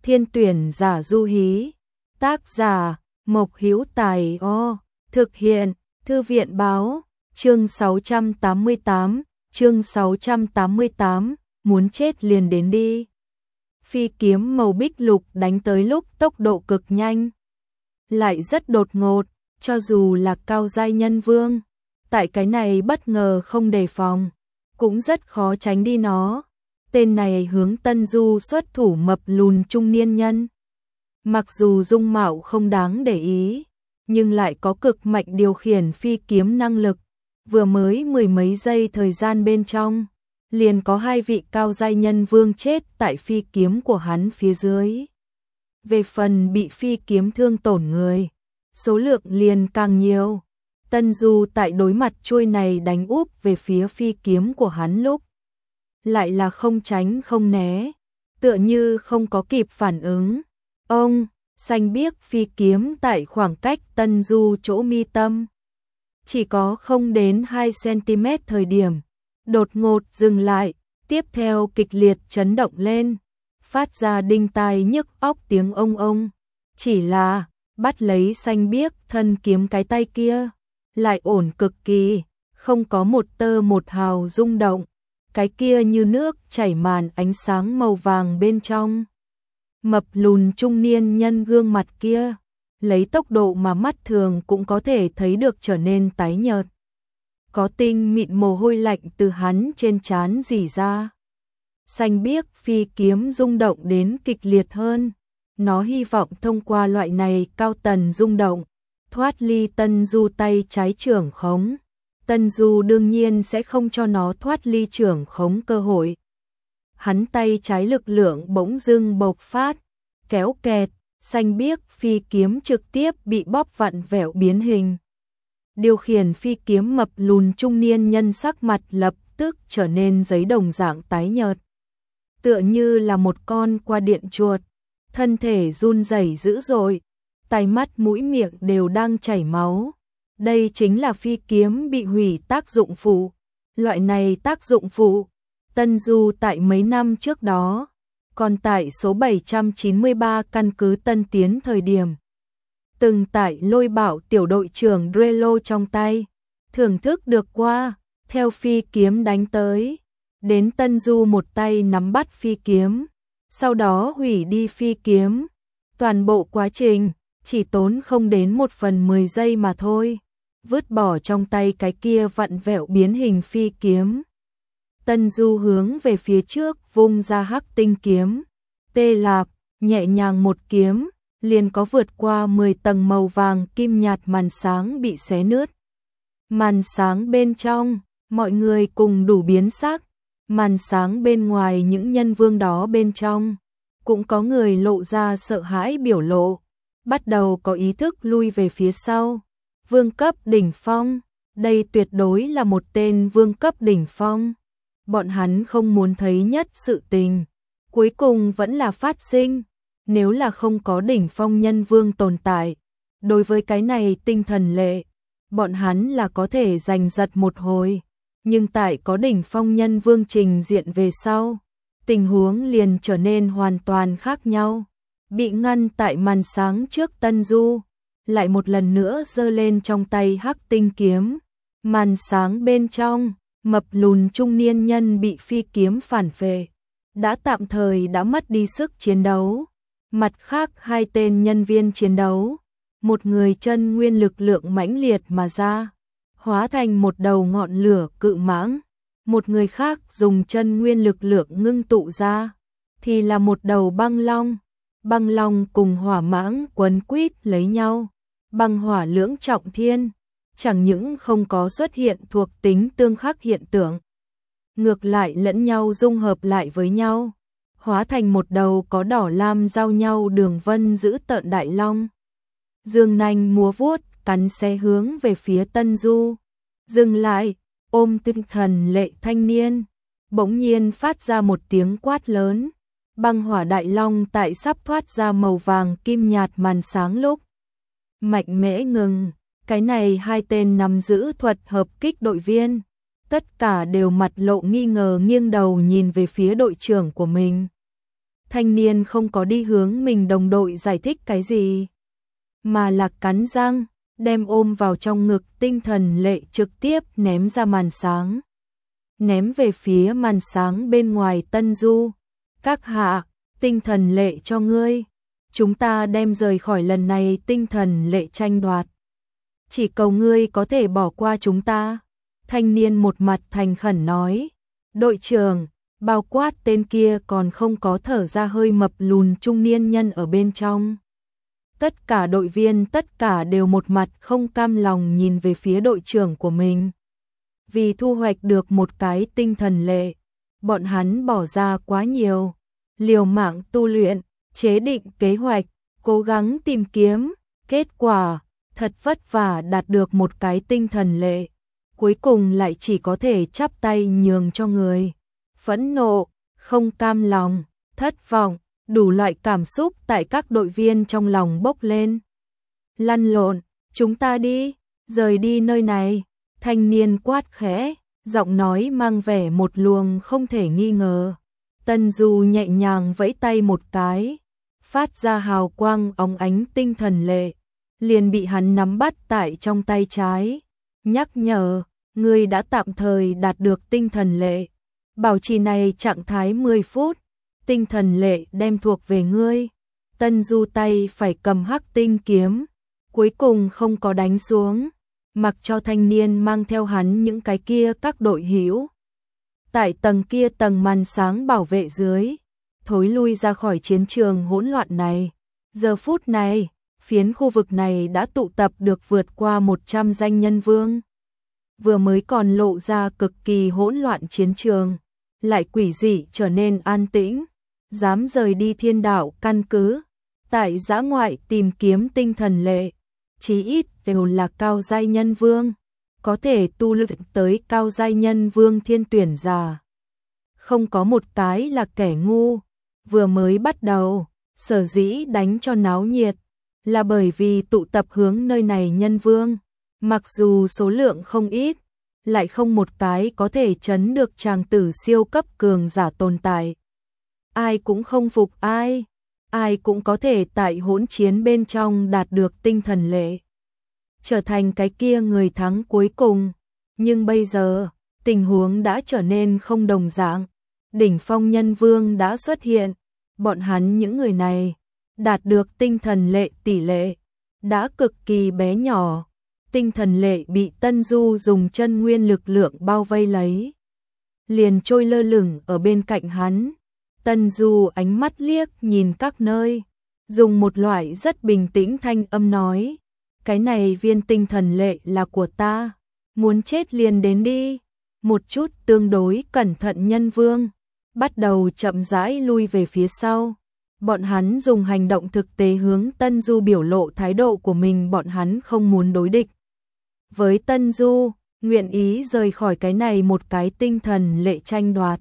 Thiên tuyển giả Du Hí. Tác giả Mộc Hữu Tài. Thực hiện Thư viện báo. Chương 688, muốn chết liền đến đi. Phi kiếm màu bích lục đánh tới lúc tốc độ cực nhanh, lại rất đột ngột, cho dù là cao giai nhân vương, tại cái này bất ngờ không đề phòng, cũng rất khó tránh đi nó. Tên này hướng Tân Du xuất thủ mập lùn trung niên nhân. Mặc dù dung mạo không đáng để ý, nhưng lại có cực mạnh điều khiển phi kiếm năng lực. Vừa mới mười mấy giây thời gian bên trong, liền có 2 vị cao giai nhân vương chết tại phi kiếm của hắn phía dưới. Về phần bị phi kiếm thương tổn người, số lượng liền càng nhiều. Tân Du tại đối mặt chuôi này đánh úp về phía phi kiếm của hắn lúc, lại là không tránh không né, tựa như không có kịp phản ứng. Ông, xanh biếc phi kiếm tại khoảng cách Tân Du chỗ mi tâm, chỉ có không đến 2 cm thời điểm, đột ngột dừng lại, tiếp theo kịch liệt chấn động lên, phát ra đinh tai nhức óc tiếng ông. Chỉ là, bắt lấy xanh biếc thân kiếm cái tay kia, lại ổn cực kỳ, không có một tơ một hào rung động, cái kia như nước chảy màn ánh sáng màu vàng bên trong. Mập lùn trung niên nhân gương mặt kia, lấy tốc độ mà mắt thường cũng có thể thấy được trở nên tái nhợt. Có tinh mịn mồ hôi lạnh từ hắn trên trán rỉ ra. Xanh biếc phi kiếm rung động đến kịch liệt hơn. Nó hy vọng thông qua loại này cao tần rung động, thoát ly Tân Du tay trái trưởng khống. Tân Du đương nhiên sẽ không cho nó thoát ly trưởng khống cơ hội. Hắn tay trái lực lượng bỗng dưng bộc phát, kéo kẹt, xanh biếc phi kiếm trực tiếp bị bóp vặn vẹo biến hình. Điều khiển phi kiếm mập lùn trung niên nhân sắc mặt lập tức trở nên giấy đồng dạng tái nhợt, tựa như là một con qua điện chuột, thân thể run rẩy dữ dội, tai mắt mũi miệng đều đang chảy máu. Đây chính là phi kiếm bị hủy tác dụng phụ. Loại này tác dụng phụ, Tân Du tại mấy năm trước đó, còn tại số 793 căn cứ Tân Tiến thời điểm, từng tại Lôi Bảo tiểu đội trưởng Drelo trong tay, thưởng thức được qua, theo phi kiếm đánh tới, đến Tân Du một tay nắm bắt phi kiếm, sau đó hủy đi phi kiếm. Toàn bộ quá trình chỉ tốn không đến 1/10 giây mà thôi, vứt bỏ trong tay cái kia vặn vẹo biến hình phi kiếm. Tân Du hướng về phía trước vung ra hắc tinh kiếm, tê lạp, nhẹ nhàng một kiếm, liền có vượt qua 10 tầng màu vàng kim nhạt màn sáng bị xé nứt. Màn sáng bên trong, mọi người cùng đủ biến sắc, màn sáng bên ngoài những nhân vương đó bên trong, cũng có người lộ ra sợ hãi biểu lộ, bắt đầu có ý thức lui về phía sau. Vương cấp đỉnh phong, đây tuyệt đối là một tên vương cấp đỉnh phong. Bọn hắn không muốn thấy nhất sự tình, cuối cùng vẫn là phát sinh. Nếu là không có đỉnh phong nhân vương tồn tại, đối với cái này tinh thần lệ, bọn hắn là có thể giành giật một hồi. Nhưng tại có đỉnh phong nhân vương trình diện về sau, tình huống liền trở nên hoàn toàn khác nhau. Bị ngăn tại màn sáng trước Tân Du, lại một lần nữa giơ lên trong tay hắc tinh kiếm. Màn sáng bên trong, mập lùn trung niên nhân bị phi kiếm phản phệ, đã tạm thời đã mất đi sức chiến đấu. Mặt khác 2 tên nhân viên chiến đấu, một người chân nguyên lực lượng mãnh liệt mà ra, hóa thành một đầu ngọn lửa cự mãng, một người khác dùng chân nguyên lực lượng ngưng tụ ra, thì là một đầu băng long. Băng long cùng hỏa mãng quấn quýt lấy nhau, băng hỏa lưỡng trọng thiên, chẳng những không có xuất hiện thuộc tính tương khắc hiện tượng, ngược lại lẫn nhau dung hợp lại với nhau, hóa thành một đầu có đỏ lam giao nhau đường vân giữ tợn đại long. Dương nanh múa vuốt, cắn xé hướng về phía Tân Du. Dừng lại, ôm tinh thần lệ thanh niên, bỗng nhiên phát ra một tiếng quát lớn. Băng hỏa đại long tại sắp thoát ra màu vàng kim nhạt màn sáng lúc, mạnh mẽ ngừng. Cái này 2 tên nắm giữ thuật hợp kích đội viên, tất cả đều mặt lộ nghi ngờ nghiêng đầu nhìn về phía đội trưởng của mình. Thanh niên không có đi hướng mình đồng đội giải thích cái gì, mà là cắn răng, đem ôm vào trong ngực Tinh Thần Lệ trực tiếp ném ra màn sáng. Ném về phía màn sáng bên ngoài Tân Du. Các hạ, Tinh Thần Lệ cho ngươi. Chúng ta đem rời khỏi lần này Tinh Thần Lệ tranh đoạt. Chỉ cầu ngươi có thể bỏ qua chúng ta. Thanh niên một mặt thành khẩn nói. Đội trưởng, bao quát tên kia còn không có thở ra hơi mập lùn trung niên nhân ở bên trong. Tất cả đội viên tất cả đều một mặt không cam lòng nhìn về phía đội trưởng của mình. Vì thu hoạch được một cái Tinh Thần Lệ, bọn hắn bỏ ra quá nhiều, liều mạng tu luyện, chế định kế hoạch, cố gắng tìm kiếm, kết quả, thật vất vả đạt được một cái Tinh Thần Lệ, cuối cùng lại chỉ có thể chắp tay nhường cho người. Phẫn nộ, không cam lòng, thất vọng, đủ loại cảm xúc tại các đội viên trong lòng bốc lên. Lăn lộn, chúng ta đi, rời đi nơi này. Thanh niên quát khẽ, giọng nói mang vẻ một luồng không thể nghi ngờ. Tân Du nhẹ nhàng vẫy tay một cái, phát ra hào quang óng ánh Tinh Thần Lệ, liền bị hắn nắm bắt tại trong tay trái. Nhắc nhở, ngươi đã tạm thời đạt được Tinh Thần Lệ. Bảo trì này trạng thái 10 phút, Tinh Thần Lệ đem thuộc về ngươi. Tân Du tay phải cầm hắc tinh kiếm, cuối cùng không có đánh xuống, mặc cho thanh niên mang theo hắn những cái kia các đội hữu. Tại tầng kia tầng màn sáng bảo vệ dưới, thối lui ra khỏi chiến trường hỗn loạn này. Giờ phút này, phiến khu vực này đã tụ tập được vượt qua 100 danh nhân vương. Vừa mới còn lộ ra cực kỳ hỗn loạn chiến trường, lại quỷ dị trở nên an tĩnh, dám rời đi Thiên Đạo căn cứ, tại dã ngoại tìm kiếm Tinh Thần Lệ, chí ít đều là cao giai nhân vương, có thể tu luyện tới cao giai nhân vương thiên tuyển giả. Không có một cái là kẻ ngu, vừa mới bắt đầu, sở dĩ đánh cho náo nhiệt, là bởi vì tụ tập hướng nơi này nhân vương, mặc dù số lượng không ít, lại không một cái có thể chấn được tràng tử siêu cấp cường giả tồn tại. Ai cũng không phục ai, ai cũng có thể tại hỗn chiến bên trong đạt được Tinh Thần Lệ, trở thành cái kia người thắng cuối cùng. Nhưng bây giờ, tình huống đã trở nên không đồng dạng. Đỉnh phong nhân vương đã xuất hiện, bọn hắn những người này đạt được Tinh Thần Lệ tỷ lệ đã cực kỳ bé nhỏ. Tinh Thần Lệ bị Tân Du dùng chân nguyên lực lượng bao vây lấy, liền trôi lơ lửng ở bên cạnh hắn. Tân Du ánh mắt liếc nhìn các nơi, dùng một loại rất bình tĩnh thanh âm nói, cái này viên Tinh Thần Lệ là của ta, muốn chết liền đến đi. Một chút tương đối cẩn thận nhân vương bắt đầu chậm rãi lui về phía sau. Bọn hắn dùng hành động thực tế hướng Tân Du biểu lộ thái độ của mình, bọn hắn không muốn đối địch với Tân Du, nguyện ý rời khỏi cái này một cái Tinh Thần Lệ tranh đoạt.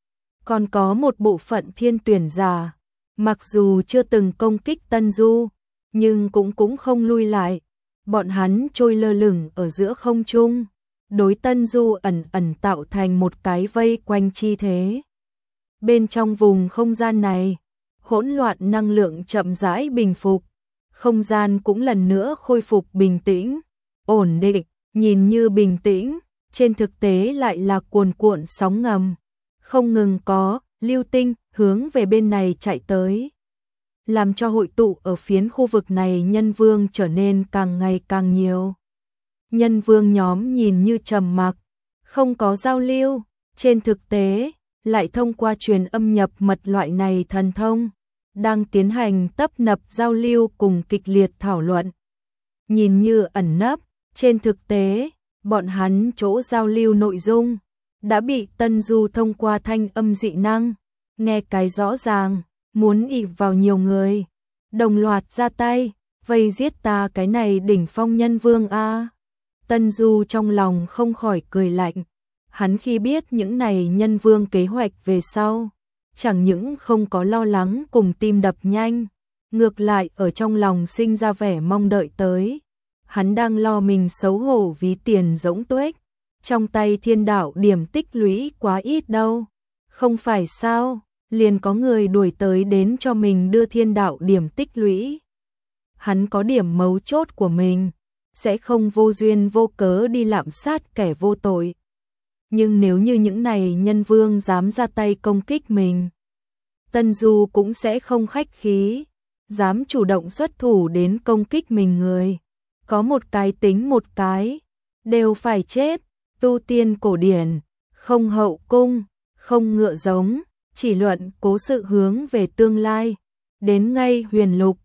Còn có một bộ phận thiên tuyển giả, mặc dù chưa từng công kích Tân Du, nhưng cũng không lui lại. Bọn hắn trôi lơ lửng ở giữa không trung, đối Tân Du ẩn ẩn tạo thành một cái vây quanh chi thế. Bên trong vùng không gian này, hỗn loạn năng lượng chậm rãi bình phục, không gian cũng lần nữa khôi phục bình tĩnh, ổn định, nhìn như bình tĩnh, trên thực tế lại là cuồn cuộn sóng ngầm, không ngừng có lưu tinh hướng về bên này chạy tới, làm cho hội tụ ở phiến khu vực này nhân vương trở nên càng ngày càng nhiều. Nhân vương nhóm nhìn như trầm mặc, không có giao lưu, trên thực tế lại thông qua truyền âm nhập mật loại này thần thông, đang tiến hành tấp nập giao lưu cùng kịch liệt thảo luận. Nhìn như ẩn nấp, trên thực tế, bọn hắn chỗ giao lưu nội dung đã bị Tân Du thông qua thanh âm dị năng nghe cái rõ ràng, muốn ỷ vào nhiều người, đồng loạt ra tay, vây giết ta cái này đỉnh phong nhân vương a. Tân Du trong lòng không khỏi cười lạnh, hắn khi biết những này nhân vương kế hoạch về sau, chẳng những không có lo lắng cùng tim đập nhanh, ngược lại ở trong lòng sinh ra vẻ mong đợi tới. Hắn đang lo mình xấu hổ ví tiền rỗng tuếch, trong tay Thiên Đạo điểm tích lũy quá ít đâu. Không phải sao, liền có người đuổi tới đến cho mình đưa thiên đạo điểm tích lũy. Hắn có điểm mấu chốt của mình, sẽ không vô duyên vô cớ đi lạm sát kẻ vô tội. Nhưng nếu như những này nhân vương dám ra tay công kích mình, Tân Du cũng sẽ không khách khí, dám chủ động xuất thủ đến công kích mình người. Có một cái tính một cái, đều phải chết. Tu tiên cổ điển, không hậu cung, không ngựa giống, chỉ luận cố sự hướng về tương lai. Đến ngay huyền lục,